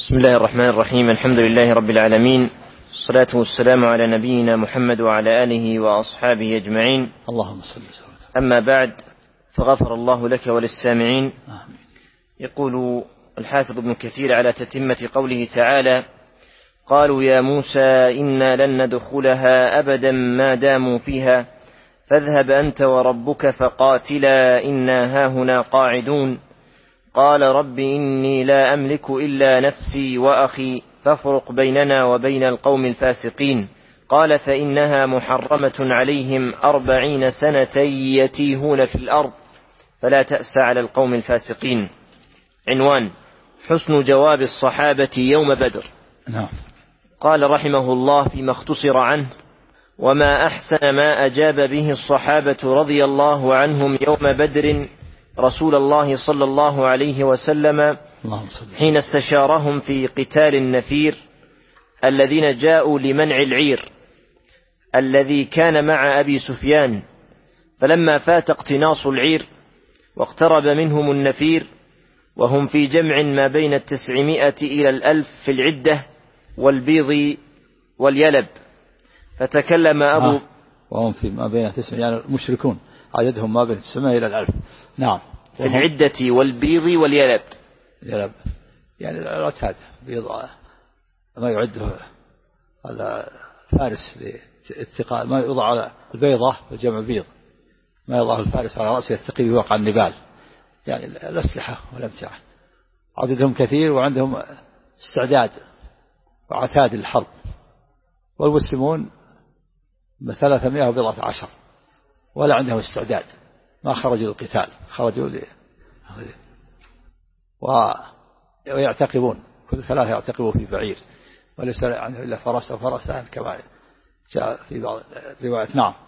بسم الله الرحمن الرحيم. الحمد لله رب العالمين، الصلاة والسلام على نبينا محمد وعلى آله وأصحابه أجمعين. اللهم صل وسلم. أما بعد، فغفر الله لك وللسامعين. يقول الحافظ ابن كثير على تتمة قوله تعالى: قالوا يا موسى إنا لن ندخلها أبدا ما داموا فيها فاذهب أنت وربك فقاتلا إنا هاهنا قاعدون. قال رب إني لا أملك إلا نفسي وأخي فافرق بيننا وبين القوم الفاسقين. قال فإنها محرمة عليهم 40 سنة يتيهون في الأرض فلا تأس على القوم الفاسقين. عنوان: حسن جواب الصحابة يوم بدر. قال رحمه الله فيما اختصر عنه: وما أحسن ما أجاب به الصحابة رضي الله عنهم يوم بدر رسول الله صلى الله عليه وسلم حين استشارهم في قتال النفير الذين جاءوا لمنع العير الذي كان مع أبي سفيان، فلما فات اقتناص العير واقترب منهم النفير وهم في جمع ما بين 900 إلى 1000 في العدة والبيض واليلب، فتكلم أبو وهم في ما بين 900 يعني المشركون عددهم ما بين 900 إلى 1000. نعم. في العدة والبيض واليلب. يلب يعني العتاد بيض ما يعده على فارس لاتقاء، ما يوضع على البيضة وجمع بيض، ما يوضع الفارس على رأسه يتقي ويوقع النبال، يعني الأسلحة والأمتعة. عددهم كثير وعندهم استعداد وعتاد للحرب، والمسلمون 310 ولا عندهم استعداد، ما خرجوا للقتال، خرجوا ويعتقبون، كل 3 يعتقبوا في بعير وليس عنه إلا فرس أو فرسان كما جاء في بعض الروايات. نعم.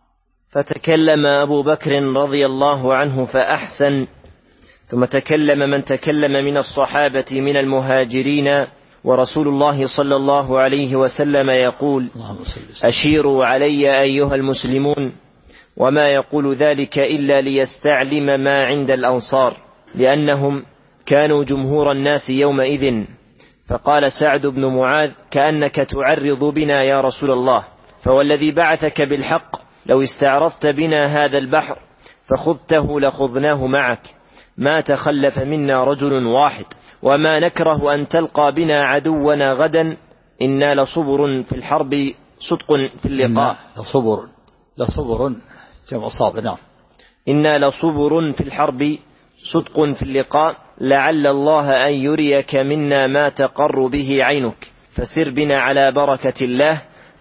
فتكلم أبو بكر رضي الله عنه فأحسن، ثم تكلم من تكلم من الصحابة من المهاجرين، ورسول الله صلى الله عليه وسلم يقول: أشيروا علي أيها المسلمون. وما يقول ذلك إلا ليستعلم ما عند الأنصار، لأنهم كانوا جمهور الناس يومئذ. فقال سعد بن معاذ: كأنك تعرض بنا يا رسول الله، فوالذي بعثك بالحق لو استعرضت بنا هذا البحر فخذته لخذناه معك، ما تخلف منا رجل واحد، وما نكره أن تلقى بنا عدونا غدا، إنا لصبر في الحرب صدق في اللقاء. لصبر جمع صابر. نعم. إنا لصبر في الحرب صدق في اللقاء، لعل الله أن يريك منا ما تقر به عينك، فسر بنا على بركة الله.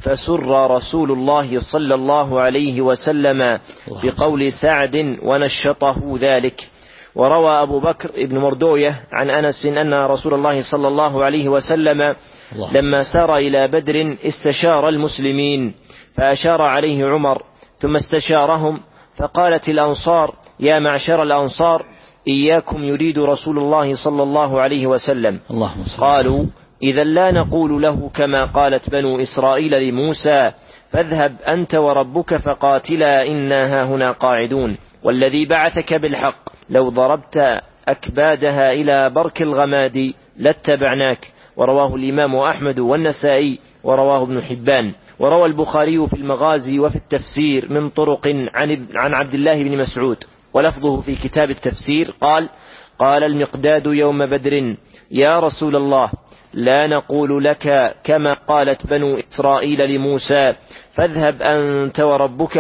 فسر رسول الله صلى الله عليه وسلم بقول سعد ونشطه ذلك. وروى أبو بكر ابن مردوية عن أنس أن رسول الله صلى الله عليه وسلم لما سار إلى بدر استشار المسلمين، فأشار عليه عمر ثم استشارهم، فقالت الأنصار: يا معشر الأنصار، إياكم يريد رسول الله صلى الله عليه وسلم. قالوا: إذا لا نقول له كما قالت بنو إسرائيل لموسى: فاذهب أنت وربك فقاتلا إنا هاهنا قاعدون، والذي بعثك بالحق لو ضربت أكبادها إلى برك الغماد لاتبعناك. ورواه الإمام أحمد والنسائي، ورواه ابن حبان. وروى البخاري في المغازي وفي التفسير من طرق عن عبد الله بن مسعود، ولفظه في كتاب التفسير قال: قال المقداد يوم بدر: يا رسول الله، لا نقول لك كما قالت بنو إسرائيل لموسى: فاذهب أنت وربك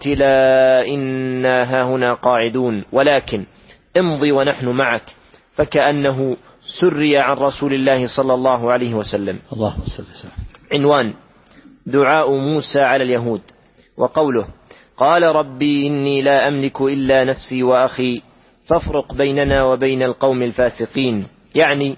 فقاتلا إنا هاهنا قاعدون، ولكن امضي ونحن معك. فكأنه سري عن رسول الله صلى الله عليه وسلم. اللهم صل وسلم. عنوان: دعاء موسى على اليهود. وقوله: قال ربي إني لا أملك إلا نفسي وأخي فافرق بيننا وبين القوم الفاسقين. يعني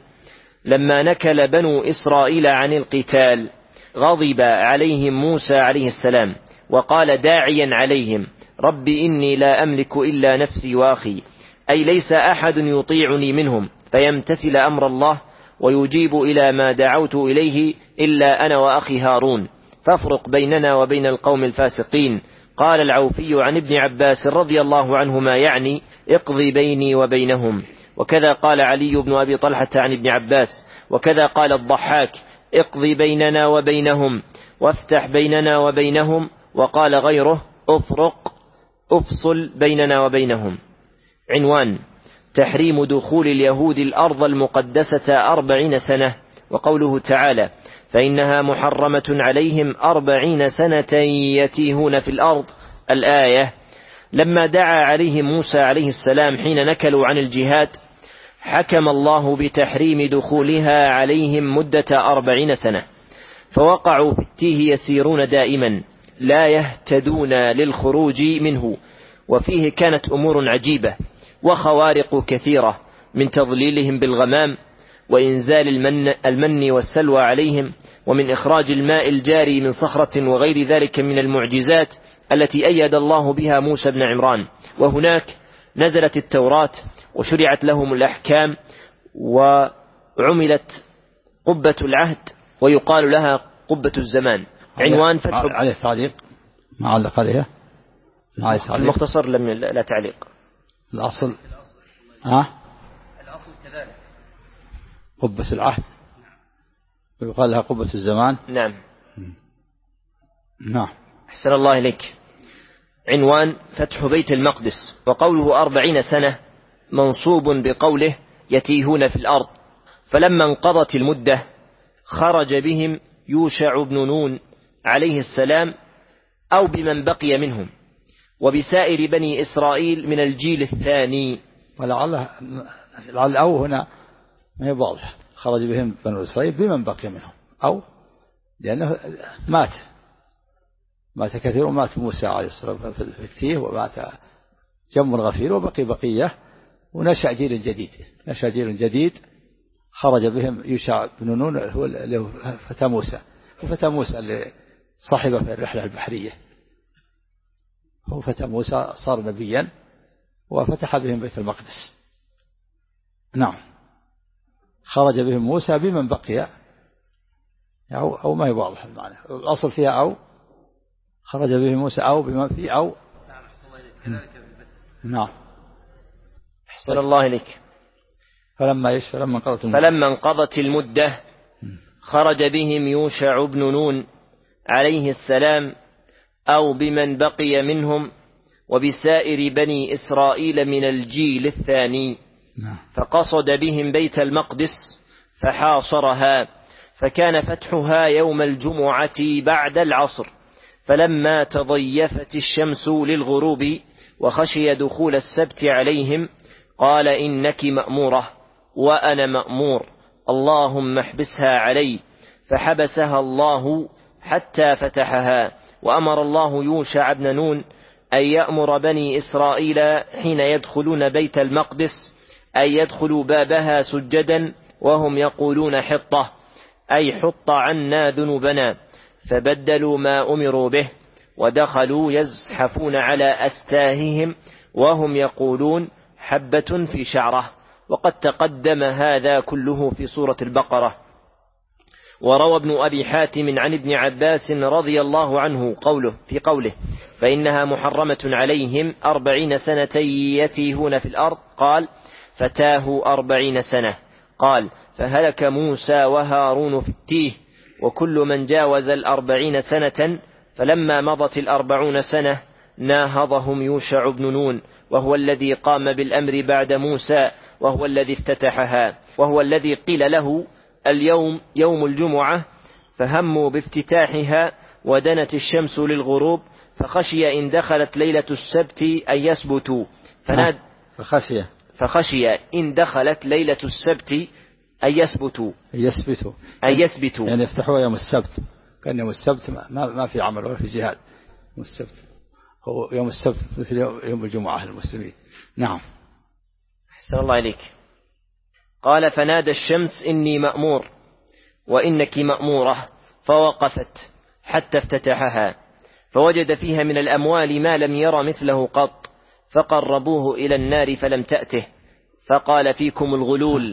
لما نكل بنو إسرائيل عن القتال غضب عليهم موسى عليه السلام، وقال داعيا عليهم: ربي إني لا أملك إلا نفسي وأخي، أي ليس أحد يطيعني منهم فيمتثل أمر الله ويجيب إلى ما دعوت إليه إلا أنا وأخي هارون، فافرق بيننا وبين القوم الفاسقين. قال العوفي عن ابن عباس رضي الله عنهما: يعني اقضي بيني وبينهم. وكذا قال علي بن أبي طلحة عن ابن عباس: وكذا قال الضحاك: اقضي بيننا وبينهم وافتح بيننا وبينهم. وقال غيره: افصل بيننا وبينهم. عنوان: تحريم دخول اليهود الأرض المقدسة 40 سنة. وقوله تعالى: فإنها محرمة عليهم 40 سنة يتيهون في الأرض. الآية: لما دعا عليهم موسى عليه السلام حين نكلوا عن الجهاد، حكم الله بتحريم دخولها عليهم مدة 40 سنة، فوقعوا في التيه يسيرون دائما لا يهتدون للخروج منه. وفيه كانت أمور عجيبة وخوارق كثيرة، من تضليلهم بالغمام، وإنزال المن والسلوى عليهم، ومن إخراج الماء الجاري من صخرة، وغير ذلك من المعجزات التي أيد الله بها موسى بن عمران. وهناك نزلت التوراة وشرعت لهم الأحكام، وعملت قبة العهد، ويقال لها قبة الزمان. عنوان: فتح عليه تعليق، ما علق عليها. المختصر لا تعليق. الأصل الأصل كذلك قبة العهد، ويقال لها قبة الزمان. نعم. أحسن الله إليك. عنوان: فتح بيت المقدس. وقوله 40 سنة منصوب بقوله يتيهون في الأرض. فلما انقضت المدة خرج بهم يوشع بن نون عليه السلام أو بمن بقي منهم، وبسائر بني إسرائيل من الجيل الثاني. ولعل أو هنا ما هي واضح. خرج بهم بنو إسرائيل بمن بقي منهم، أو لأنه مات كثير، ومات موسى عليه السلام في التيه، ومات جم غفير، وبقي بقية، ونشأ جيل جديد خرج بهم يوشع بن نون، هو اللي فتى موسى، وفتى موسى اللي صاحبه في الرحلة البحرية، هو فتى موسى صار نبيا وفتح بهم بيت المقدس. خرج بهم موسى بمن بقي، أو ما هي واضح المعنى. الأصل فيها أو خرج بهم موسى أو بمن فيه أو. أحسن الله إليك. فلما انقضت المدة خرج بهم يوشع بن نون عليه السلام أو بمن بقي منهم، وبسائر بني إسرائيل من الجيل الثاني، فقصد بهم بيت المقدس فحاصرها، فكان فتحها يوم الجمعة بعد العصر. فلما تضيفت الشمس للغروب وخشي دخول السبت عليهم، قال: إنك مأمورة وأنا مأمور، اللهم احبسها علي. فحبسها الله حتى فتحها. وأمر الله يوشع بن نون أن يأمر بني إسرائيل حين يدخلون بيت المقدس أن يدخلوا بابها سجدا وهم يقولون حطة، أي حط عنا ذنوبنا. فبدلوا ما أمروا به ودخلوا يزحفون على أستاههم وهم يقولون حبة في شعره. وقد تقدم هذا كله في سورة البقرة. وروى ابن أبي حاتم عن ابن عباس رضي الله عنه في قوله: فإنها محرمة عليهم 40 سنة يتيهون في الأرض، قال: فتاه 40 سنة. قال: فهلك موسى وهارون في التيه، وكل من جاوز 40 سنة. فلما مضت 40 سنة ناهضهم يوشع بن نون، وهو الذي قام بالأمر بعد موسى، وهو الذي افتتحها، وهو الذي قيل له اليوم يوم الجمعة، فهموا بافتتاحها. ودنت الشمس للغروب، فخشي إن دخلت ليلة السبت أن يسبتوا. فخشي إن دخلت ليلة السبت أن يسبتوا يعني يفتحوا يوم السبت، كان يوم السبت ما في عمل ولا في جهاد. يوم السبت هو يوم السبت مثل يوم الجمعة للمسلمين. أحسن الله إليك. قال: فنادى الشمس: إني مأمور وإنك مأمورة. فوقفت حتى افتتحها، فوجد فيها من الأموال ما لم ير مثله قط، فقربوه إلى النار فلم تأته، فقال: فيكم الغلول.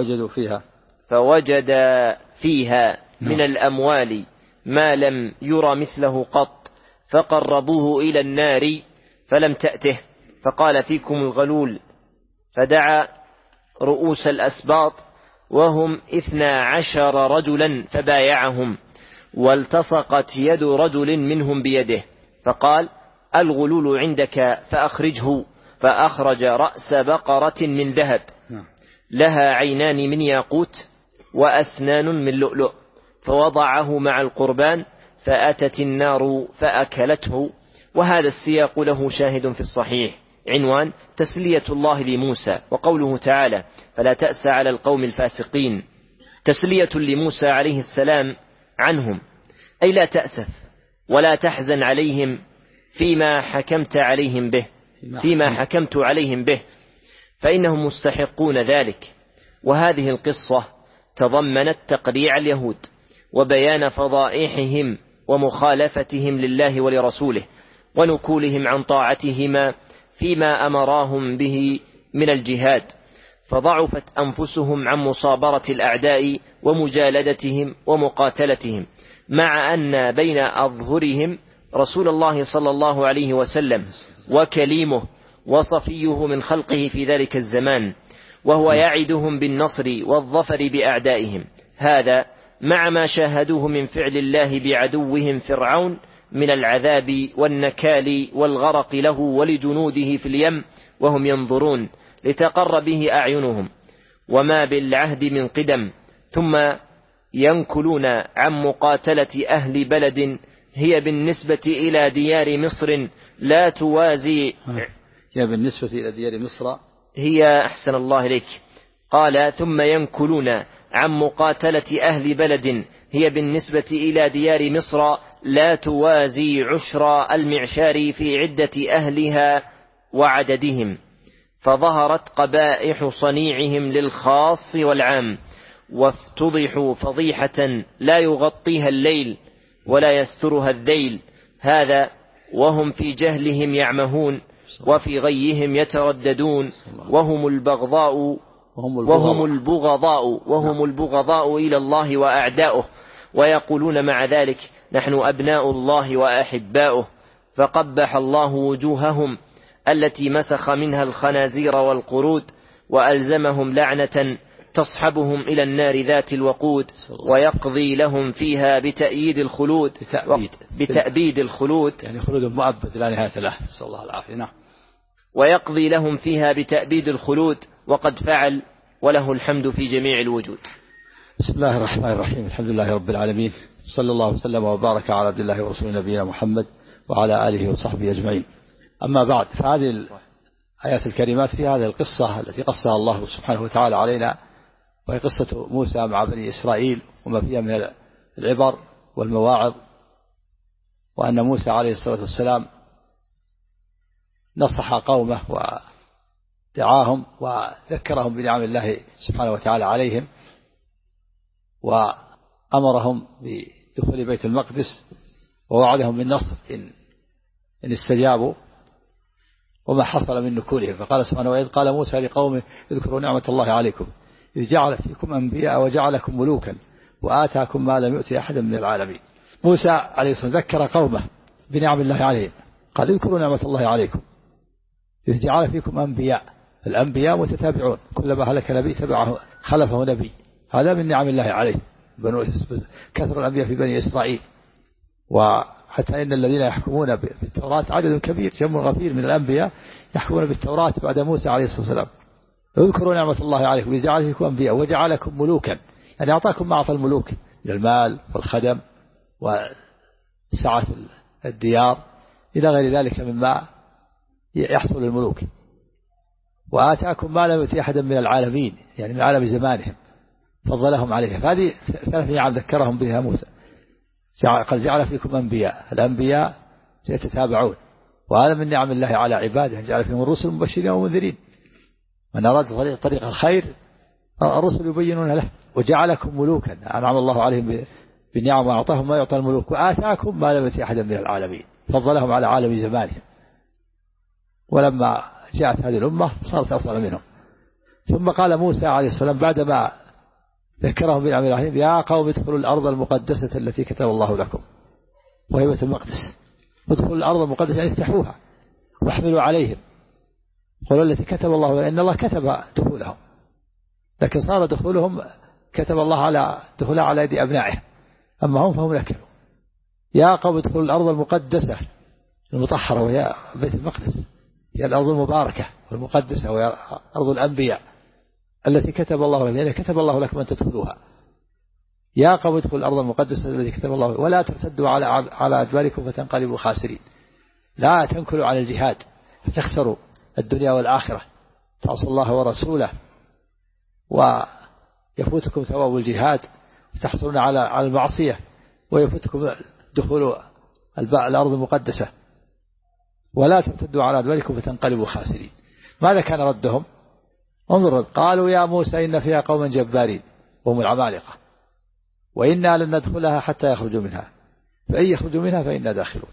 فوجد فيها من الأموال ما لم ير مثله قط، فقربوه إلى النار فلم تأته، فقال: فيكم الغلول. فدعا رؤوس الأسباط وهم 12 رجلا فبايعهم، والتصقت يد رجل منهم بيده فقال: الغلول عندك فأخرجه، فأخرج رأس بقرة من ذهب لها عينان من ياقوت وأسنان من لؤلؤ، فوضعه مع القربان، فأتت النار فأكلته. وهذا السياق له شاهد في الصحيح، عنوان: تسلية الله لموسى، وقوله تعالى: فلا تأس على القوم الفاسقين، تسلية لموسى عليه السلام عنهم، أي لا تأسف ولا تحزن عليهم فيما حكمت عليهم به، فإنهم مستحقون ذلك. وهذه القصة تضمنت تقريع اليهود وبيان فضائحهم ومخالفتهم لله ولرسوله، ونكولهم عن طاعتهما فيما أمراهم به من الجهاد، فضعفت أنفسهم عن مصابرة الأعداء ومجالدتهم ومقاتلتهم، مع أن بين أظهرهم رسول الله صلى الله عليه وسلم وكليمه وصفيه من خلقه في ذلك الزمان، وهو يعدهم بالنصر والظفر بأعدائهم. هذا مع ما شاهدوه من فعل الله بعدوهم فرعون من العذاب والنكال والغرق له ولجنوده في اليم وهم ينظرون لتقر به أعينهم، وما بالعهد من قدم، ثم ينكلون عن مقاتلة أهل بلد هي بالنسبة إلى ديار مصر لا توازي. هي بالنسبة إلى ديار مصر هي أحسن الله إليك. قال: ثم ينكلون عن مقاتلة أهل بلد هي بالنسبة إلى ديار مصر لا توازي عشر المعشار في عدة أهلها وعددهم، فظهرت قبائح صنيعهم للخاص والعام، وافتضحوا فضيحة لا يغطيها الليل ولا يسترها الذيل. هذا وهم في جهلهم يعمهون وفي غيهم يترددون، وهم البغضاء إلى الله وأعداؤه، ويقولون مع ذلك: نحن أبناء الله وأحباؤه. فقبح الله وجوههم التي مسخ منها الخنازير والقرود، وألزمهم لعنة تصحبهم إلى النار ذات الوقود، ويقضي لهم فيها بتأييد الخلود، بتأبيد الخلود، يعني خلود مؤبد لا نهاية له، نسأل الله العافية. نعم. ويقضي لهم فيها بتأبيد الخلود، وقد فعل، وله الحمد في جميع الوجود. بسم الله الرحمن الرحيم، الحمد لله رب العالمين، صلى الله وسلم وبارك على عبد الله ورسوله نبينا محمد وعلى آله وصحبه أجمعين. أما بعد، فهذه الآيات الكريمات في هذه القصة التي قصها الله سبحانه وتعالى علينا، وهي قصة موسى مع بني إسرائيل وما فيها من العبر والمواعظ، وأن موسى عليه الصلاة والسلام نصح قومه ودعاهم وذكرهم بنعم الله سبحانه وتعالى عليهم، وأمرهم بدخول بيت المقدس، ووعدهم بالنصر إن استجابوا، وما حصل من نكولهم. فقال سبحانه: وإذ قال موسى لقومه: اذكروا نعمة الله عليكم إذ جعل فيكم أنبياء وجعلكم ملوكا وآتاكم ما لم يؤت أحدا من العالمين. موسى عليه الصلاة والسلام ذكر قومه بنعم الله عليهم، قال: اذكروا نعمة الله عليكم إذ جعل فيكم أنبياء. الأنبياء متتابعون، كلما هلك نبي تبعه خلفه نبي، هذا من نعم الله عليه. كثر الأنبياء في بني إسرائيل، وحتى إن الذين يحكمون بالتوراة عدد كبير، جمع غفير من الأنبياء يحكمون بالتوراة بعد موسى عليه الصلاة والسلام. اذكروا نعمة الله عليكم إذ جعل فيكم أنبياء وجعلكم ملوكا، يعني أعطاكم ما أعطى الملوك من المال والخدم وسعة الديار إلى غير ذلك مما يحصل للملوك، وآتاكم ما لم يؤت أحدا من العالمين، يعني من عالم زمانهم، فضلهم عليها. فهذه ثلاث نعم ذكرهم بها موسى. قال: جعل فيكم أنبياء، الأنبياء يتتابعون، وهذا من نعم الله على عباده، جعل فيهم الرسل مبشرين ومنذرين، من أراد طريق الخير الرسل يبينون له. وجعلكم ملوكا، أنعم الله عليهم بالنعم وأعطاهم ما يعطى الملوك، وآتاكم ما لم يؤت أحدا من العالمين، فضلهم على عالم زمانهم، ولما جاءت هذه الأمة صارت أفضل منهم. ثم قال موسى عليه السلام بعدما ذكرهم بنعم الله عليهم: يا قوم ادخلوا الأرض المقدسة التي كتب الله لكم، وهي بيت المقدس. ادخلوا الأرض المقدسة يعني افتحوها واحملوا عليهم، قولوا التي كتب الله، إن الله كتب دخولهم، لكن صار دخولهم كتب الله على دخولها على يد أبنائه، أما هم فهم نكلوا. يا قوم ادخلوا الأرض المقدسة المطهرة وهي بيت المقدس، هي الأرض المباركة والمقدسة وهي أرض الأنبياء التي كتب الله لكم، يعني كتب الله لكم أن تدخلوها. يا قوم ادخلوا الأرض المقدسة التي كتب الله ولا ترتدوا على أدباركم فتنقلبوا خاسرين. لا تنكلوا على الجهاد فتخسروا الدنيا والآخرة، تعصوا الله ورسوله ويفوتكم ثواب الجهاد، تحصلون على المعصية ويفوتكم دخول الأرض المقدسة. ولا ترتدوا على أدباركم فتنقلبوا خاسرين. ماذا كان ردهم؟ انظروا، قالوا يا موسى إن فيها قوما جبارين وهم العمالقة وإنا لن ندخلها حتى يخرجوا منها فإن يخرجوا منها فإنا داخلون.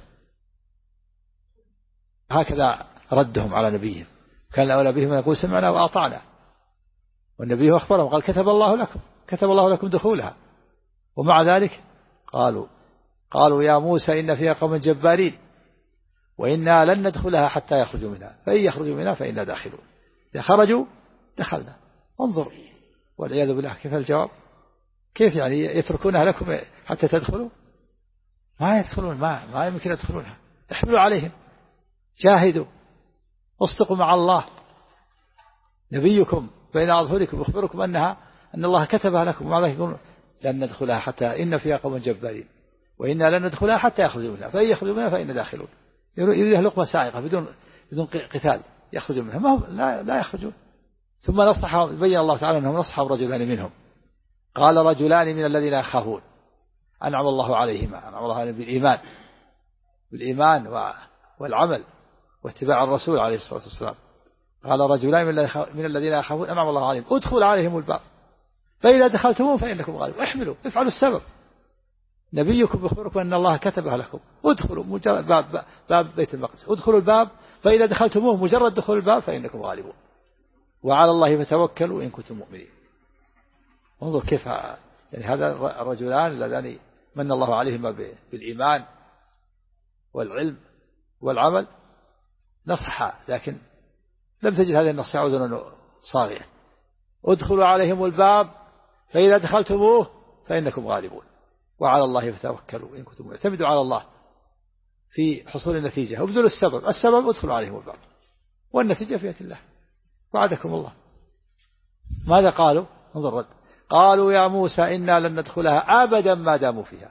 هكذا ردهم على نبيهم. كان الأولى بهم أن يقول سمعنا وأطعنا، والنبي أخبرهم قال كتب الله لكم دخولها، ومع ذلك قالوا يا موسى إن فيها قوما جبارين وإنا لن ندخلها حتى يخرجوا منها فإن يخرجوا منها فإنا داخلون. إذا خرجوا دخلنا. انظر والعياذ بالله كيف الجواب، كيف يعني يتركونها لكم حتى تدخلوا؟ ما يدخلون، ما يمكن يدخلونها. احملوا عليهم، جاهدوا، اصدقوا مع الله. نبيكم بين أظهركم يخبركم أن الله كتبها لكم، ومع ذلك يقولون لن ندخلها حتى إن فيها قوم جبارين وإنا لن ندخلها حتى يخرجوا منها فإن يخرجوا منها فإنا داخلون. يريد لقمة سائغة بدون قتال يخرجوا منها، ما لا يخرجون. ثم نصحهم، بين الله تعالى أنهم نصحوا رجلان منهم. قال رجلان من الذين يخافون أنعم الله عليهما، أنعم الله عليهم بالإيمان والعمل واتباع الرسول عليه الصلاة والسلام. قال رجلان من الذين يخافون أنعم الله عليهم ادخلوا عليهم الباب فإذا دخلتموه فإنكم غالبون. احملوا، افعلوا السبب. نبيكم يخبركم أن الله كتبها لكم. ادخلوا مجرد باب بيت المقدس، ادخلوا الباب فإذا دخلتموه مجرد دخول الباب فإنكم غالبون وعلى الله فتوكلوا إن كنتم مؤمنين. انظر كيف يعني هذا الرجلان اللذان من الله عليهما بالإيمان والعلم والعمل نصحا، لكن لم تجد هذه النصيحة أذنا صاغية. ادخلوا عليهم الباب فإذا دخلتموه فإنكم غالبون وعلى الله فتوكلوا إن كنتم. اعتمدوا على الله في حصول النتيجة وابذلوا السبب ادخلوا عليهم الباب والنتيجة في يد الله. وعدكم الله. ماذا قالوا؟ انظر رد. قالوا يا موسى إنا لن ندخلها أبدا ما داموا فيها.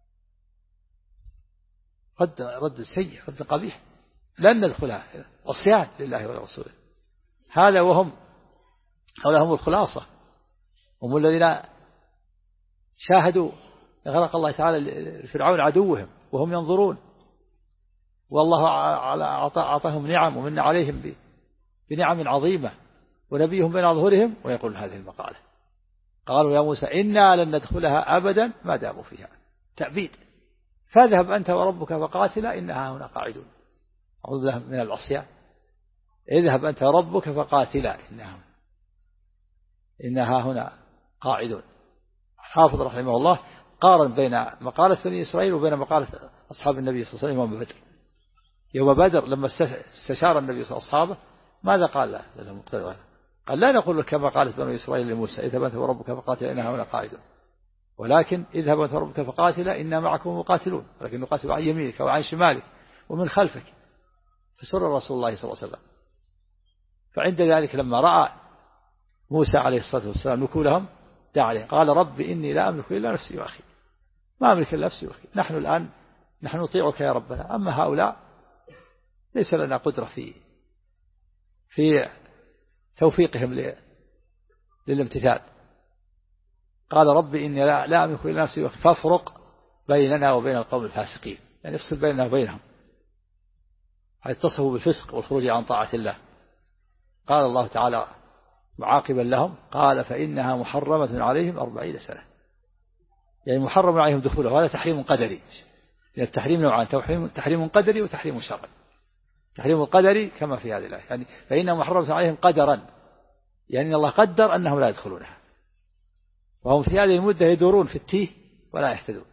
رد سيء، رد قبيح. لن ندخلها، عصيان لله ولرسوله. هذا وهم هم الخلاصة، هم الذين شاهدوا غرق الله تعالى فرعون عدوهم وهم ينظرون، والله أعطاهم نعم ومن عليهم بنعم عظيمة، ونبيهم بين أظهرهم ويقول هذه المقالة. قالوا يا موسى إنا لن ندخلها أبدا ما داموا فيها. تأبيد. فاذهب أنت وربك فقاتلا إنها هنا قاعدون. أعوذ بالله من العصيان. اذهب أنت وربك فقاتلا إنها هنا قاعدون. حافظ رحمه الله قارن بين مقالة بني إسرائيل وبين مقالة أصحاب النبي صلى الله عليه وسلم يوم بدر. يوم بدر لما استشار النبي صلى الله عليه وسلم أصحابه ماذا قال له؟ قال لا نقول كما قالت بني إسرائيل لموسى اذهب أنت وربك فقاتلا إنها هنا قاعدون، ولكن اذهب أنت وربك فقاتلا إنا معكم مقاتلون، ولكن نقاتل عن يمينك وعن شمالك ومن خلفك. فسر رسول الله صلى الله عليه وسلم. فعند ذلك لما رأى موسى عليه الصلاة والسلام نكولهم دعا عليه قال رب إني لا أملك إلا نفسي وأخي، ما أملك إلا نفسي وأخي، نحن نطيعك يا ربنا، أما هؤلاء ليس لنا قدرة في توفيقهم للامتثال. قال رب إني لا أملك إلا نفسي وأخي فافرق بيننا وبين القوم الفاسقين، يعني افصل بيننا وبينهم حيث اتصفوا بالفسق والخروج عن طاعة الله. قال الله تعالى معاقبا لهم قال فإنها محرمة عليهم 40 سنة، يعني محرم عليهم دخوله، وهذا تحريم قدري. يعني التحريم نوعان، تحريم قدري وتحريم شرعي. تحريم القدري كما في هذه الآية، يعني فإنها محرمة عليهم قدرا، يعني الله قدر أنهم لا يدخلونها، وهم في هذه المدة يدورون في التيه ولا يهتدون.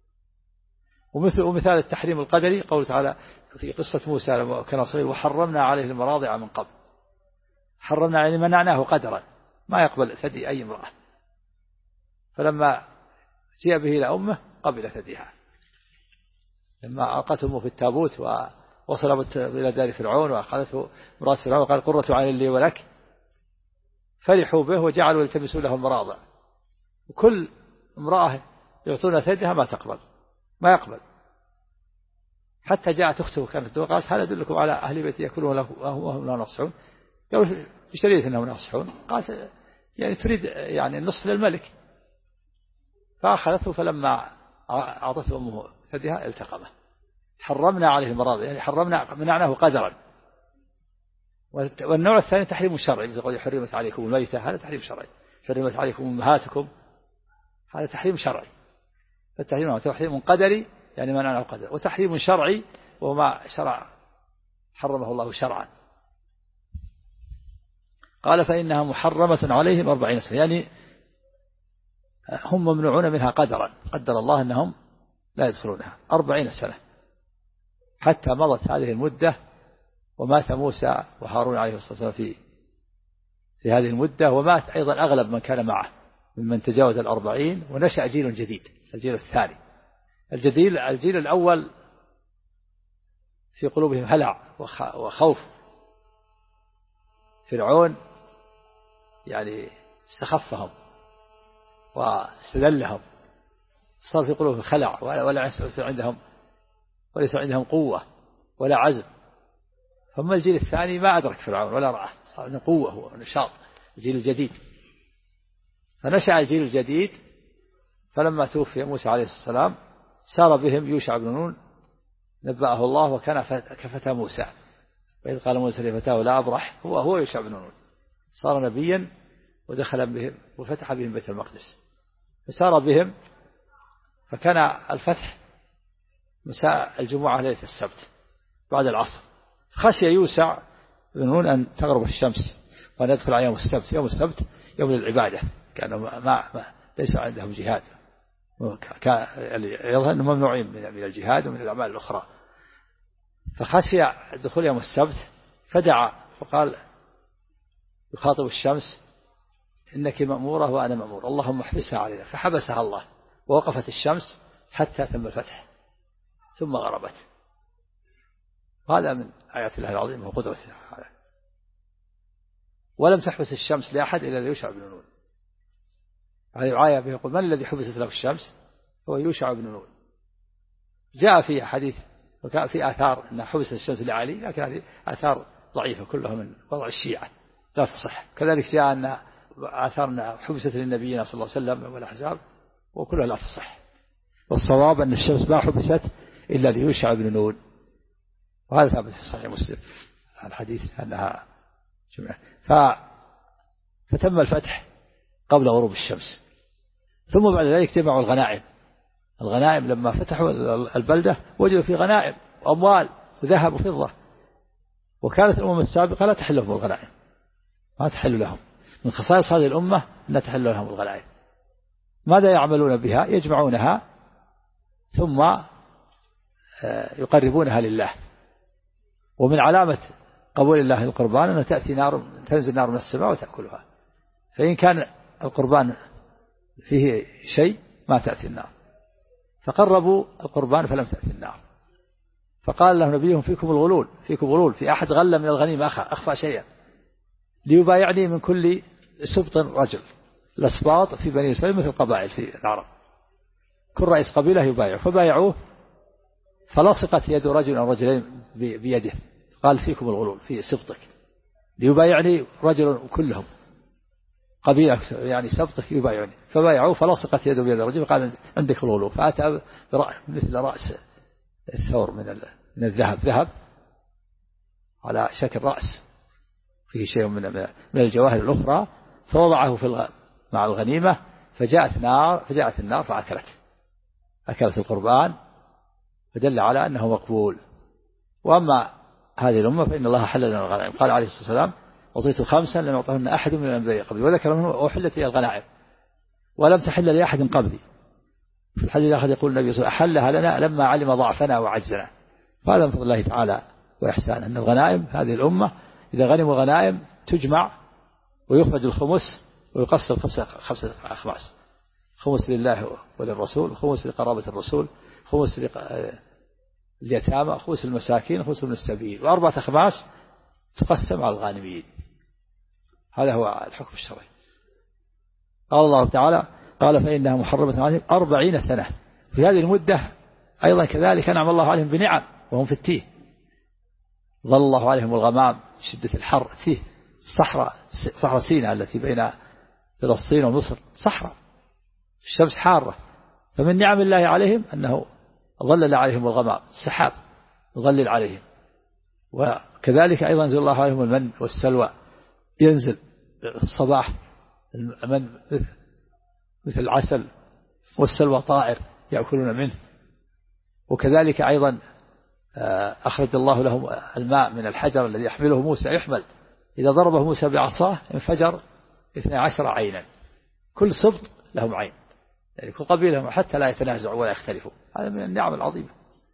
ومثال التحريم القدري قول تعالى في قصة موسى لما كان صغير وحرمنا عليه المراضع من قبل. حرمنا يعني منعناه قدرا، ما يقبل ثدي أي امرأة، فلما جاء به إلى أمه قبل ثديها. لما ألقته أمه في التابوت ووصل إلى دار فرعون وأخذته امرأة فرعون وقال قرة عين لي ولك، فرحوا به وجعلوا يلتمسوا له المراضع، وكل امرأة يعطون ثديها ما يقبل، حتى جاءت أخته كانت وقالت هل أدلكم على أهل بيت يأكلون له وهم لا نصحون؟ قالوا بشرية أنهم نصحون. قالت يعني تريد يعني النصف للملك، فأخذته فلما أعطته أمه ثديها التقمه. حرمنا عليه المراضع، يعني منعناه قدرا. والنوع الثاني تحريم شرعي، مثل قول حرمت عليكم الميتة، هذا تحريم شرعي. حرمت عليكم أمهاتكم، هذا تحريم شرعي. فالتحريم تحريم قدري يعني منعناه قدر، وتحريم شرعي وما حرمه الله شرعا. قال فإنها محرمة عليهم 40 سنة، يعني هم ممنوعون منها قدرا، قدر الله أنهم لا يدخلونها 40 سنة، حتى مضت هذه المدة ومات موسى وهارون عليه الصلاة والسلام في هذه المدة، ومات أيضا أغلب من كان معه ممن تجاوز 40، ونشأ جيل جديد، الجيل الثاني. الجيل الأول في قلوبهم هلع وخوف. فرعون يعني استخفهم واستذلهم، صار في قلوبهم خلع، وليس عندهم قوة ولا عزم. فما الجيل الثاني ما أدرك فرعون ولا رأى، صار عنده قوة ونشاط، الجيل الجديد. فنشأ الجيل الجديد، فلما توفي موسى عليه السلام سار بهم يوشع بن نون نبأه الله، وكان كفتى موسى، وإذ قال موسى لفتاه لا أبرح، هو يوشع بن نون، صار نبيا ودخل بهم وفتح بهم بيت المقدس. فسار بهم، فكان الفتح مساء الجمعة ليلة السبت بعد العصر. خشي يوشع بن نون أن تغرب الشمس وأن يدخل على يوم السبت. يوم السبت يوم العبادة، كانوا ليس عندهم جهاد، يظهر أنهم ممنوعين من الجهاد ومن الأعمال الأخرى. فخشي دخول يوم السبت، فدعا وقال يخاطب الشمس إنك مأمورة وأنا مأمور، اللهم احبسها علينا. فحبسها الله، ووقفت الشمس حتى تم الفتح، ثم غربت. هذا من آيات الله العظيمة وقدرته. ولم تحبس الشمس لأحد إلا ليوشع بن نون. هذه آية يقول من الذي حبست له الشمس؟ هو يوشع بن نون. جاء في حديث وكان في آثار أن حبست الشمس لعلي، لكن هذه آثار ضعيفة كلها من وضع الشيعة لا تصح. كذلك جاء أن آثارنا حبست للنبينا صلى الله عليه وسلم والأحزاب، وكلها لا تصح. والصواب أن الشمس ما حبست إلا ليوشع بن نون، وهذا ثابت في صحيح مسلم الحديث أنها جمعة. فتم الفتح قبل غروب الشمس. ثم بعد ذلك جمعوا الغنائم لما فتحوا البلدة وجدوا في غنائم وأموال وذهب وفضة، وكانت الأمم السابقة لا تحل لهم الغنائم، ما تحل لهم. من خصائص هذه الأمة لا تحل لهم الغنائم. ماذا يعملون بها؟ يجمعونها ثم يقربونها لله. ومن علامة قبول الله القربان أن تنزل نار من السماء وتأكلها. فإن كان القربان فيه شيء ما تأتي النار، فقربوا القربان فلم تأتي النار. فقال له نبيهم فيكم غلول، في أحد غل من الغنيمة أخفى شيئا ليبايعني من كل سبط رجل. الأسباط في بني إسرائيل مثل قبائل في العرب، كل رئيس قبيلة يبايع، فبايعوه فلصقت يد رجل أو رجلين بيده. قال فيكم الغلول في سبطك، ليبايعني رجل كلهم قبيلة يعني سبطك يبايعني. فبايعوه فلصقت يده بيد الرجل، قال عندك الغلول. فأتى مثل رأس الثور من الذهب، ذهب على شكل رأس فيه شيء من الجواهر الأخرى، فوضعه مع الغنيمة. فجاءت النار فأكلت القربان، فدل على أنه مقبول. وأما هذه الأمة فإن الله حل لنا الغنائم. قال عليه الصلاة والسلام أعطيت 5 لم يعطهن أحد من الأنبياء قبلي، وذكر منه أحلت لي الغنائم ولم تحل لأحد قبلي. في الحديث الآخر يقول النبي صلى الله عليه وسلم أحلها لنا لما علم ضعفنا وعجزنا. فهذا من فضل الله تعالى وإحسان أن الغنائم هذه الأمة إذا غنموا الغنائم تجمع ويخرج الخمس ويقسم 5 أخماس، خمس لله وللرسول، خمس لقرابة الرسول، خمس لليتامى، خمس للمساكين، خمس من السبيل، وأربعة أخماس تقسم على الغانمين. هذا هو الحكم الشرعي. قال الله تعالى قال فإنها محرمة عليهم 40 سنة. في هذه المدة أيضا كذلك أنعم الله عليهم بنعم وهم في التيه. ظل الله عليهم الغمام شدة الحر، تيه صحراء سيناء التي بين فلسطين ومصر صحراء، الشمس حارة. فمن نعم الله عليهم أنه ظلل عليهم الغمام، السحاب ظلل عليهم. وكذلك أيضا ينزل الله عليهم المن والسلوى، ينزل الصباح المن مثل العسل، والسلوى طائر يأكلون منه. وكذلك أيضا أخرج الله لهم الماء من الحجر الذي يحمله موسى، يحمل إذا ضربه موسى بعصاه انفجر 12 عينا، كل سبط لهم عين، يعني كل قبيلة حتى لا يتنازعوا ولا يختلفوا. هذا من النعم العظيمة.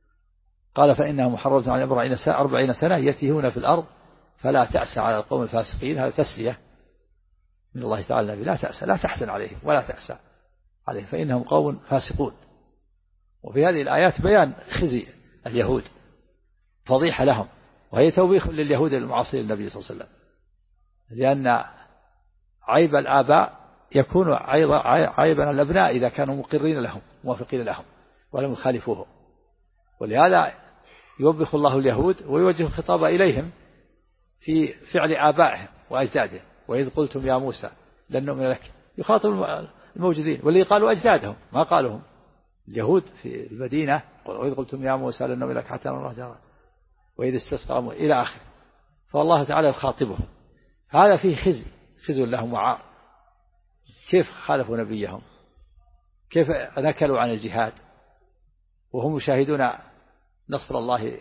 قال فإنها محرمة على 40 سنة يتيهون في الأرض فلا تأس على القوم الفاسقين. هذا تسلية من الله تعالى النبي، لا تأس، لا تحزن عليهم ولا تأسى عليهم فإنهم قوم فاسقون. وفي هذه الآيات بيان خزي اليهود، فضيحة لهم، وهي توبيخ لليهود المعاصرين للنبي صلى الله عليه وسلم، لأن عيب الآباء يكون عيبا الأبناء إذا كانوا مقرين لهم موافقين لهم ولم يخالفوهم. ولهذا يوبخ الله اليهود ويوجه الخطاب إليهم في فعل آبائهم وأجدادهم. وإذ قلتم يا موسى لن نؤمن لك، يخاطب الموجودين واللي قالوا أجدادهم ما قالهم. اليهود في المدينة وإذ قلتم يا موسى لن نؤمن لك حتى نرى الله جهرا وإذ استسقى إلى آخر. فالله تعالى يخاطبهم. هذا فيه خزي لهم وعار. كيف خالفوا نبيهم، كيف نكلوا عن الجهاد وهم يشاهدون نصر الله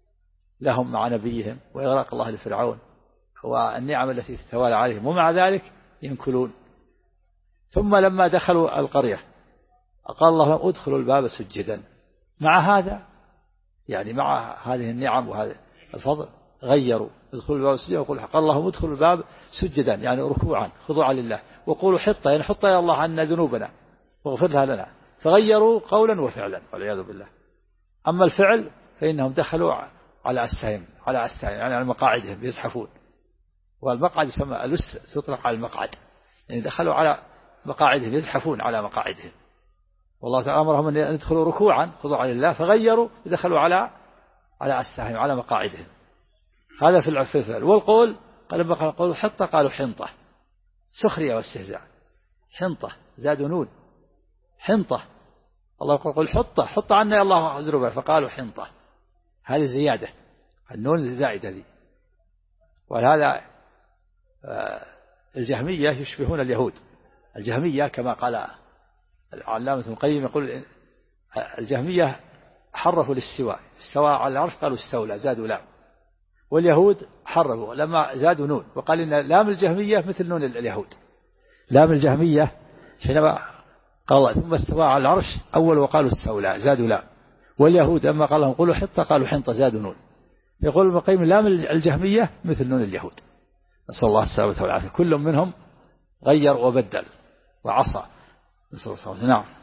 لهم مع نبيهم وإغراق الله لفرعون والنعم التي تتوالى عليهم، ومع ذلك ينكلون. ثم لما دخلوا القرية قال الله ادخلوا الباب سجدا. مع هذا يعني مع هذه النعم وهذا الفضل غيروا، ادخلوا الباب سجدا. وقال الله ادخلوا الباب سجدا يعني ركوعا خضوعا لله، وقولوا حطة يعني حط يا الله عنا ذنوبنا واغفرها لنا. فغيروا قولا وفعلا والعياذ بالله. أما الفعل فإنهم دخلوا على أستهم يعني على مقاعدهم يزحفون. والمقعد يسمى الأس، تطلق على المقعد، يعني دخلوا على مقاعدهم يزحفون على مقاعدهم. والله تعالى أمرهم أن يدخلوا ركوعا خضوعا لله، فغيروا دخلوا على أستهم على مقاعدهم. هذا في الفعل. والقول لما قالوا حطة قالوا حنطة، سخرية واستهزاء. حنطة زادوا نون، حنطة. الله يقول حط عنا يا الله ذنوبنا، فقالوا حنطة. هذه زيادة، النون زائدة ذي. ولهذا الجهمية يشبهون اليهود. الجهمية كما قال العلامة ابن القيم يقول الجهمية حرفوا الاستواء، استوى على العرش قالوا استولى زادوا لام. واليهود حرفوا لما زادوا نون، وقال إن لام الجهمية مثل نون اليهود. لام الجهمية حينما قال ثم استوى على العرش أول وقالوا استولى زادوا لام. واليهود أما قال لهم قولوا حطة قالوا حنطة زادوا نون. يقول ابن القيم لام الجهمية مثل نون اليهود، نسأل الله السلامة والعافية. كل منهم غير وبدل وعصى، نسأل الله السلامة. نعم.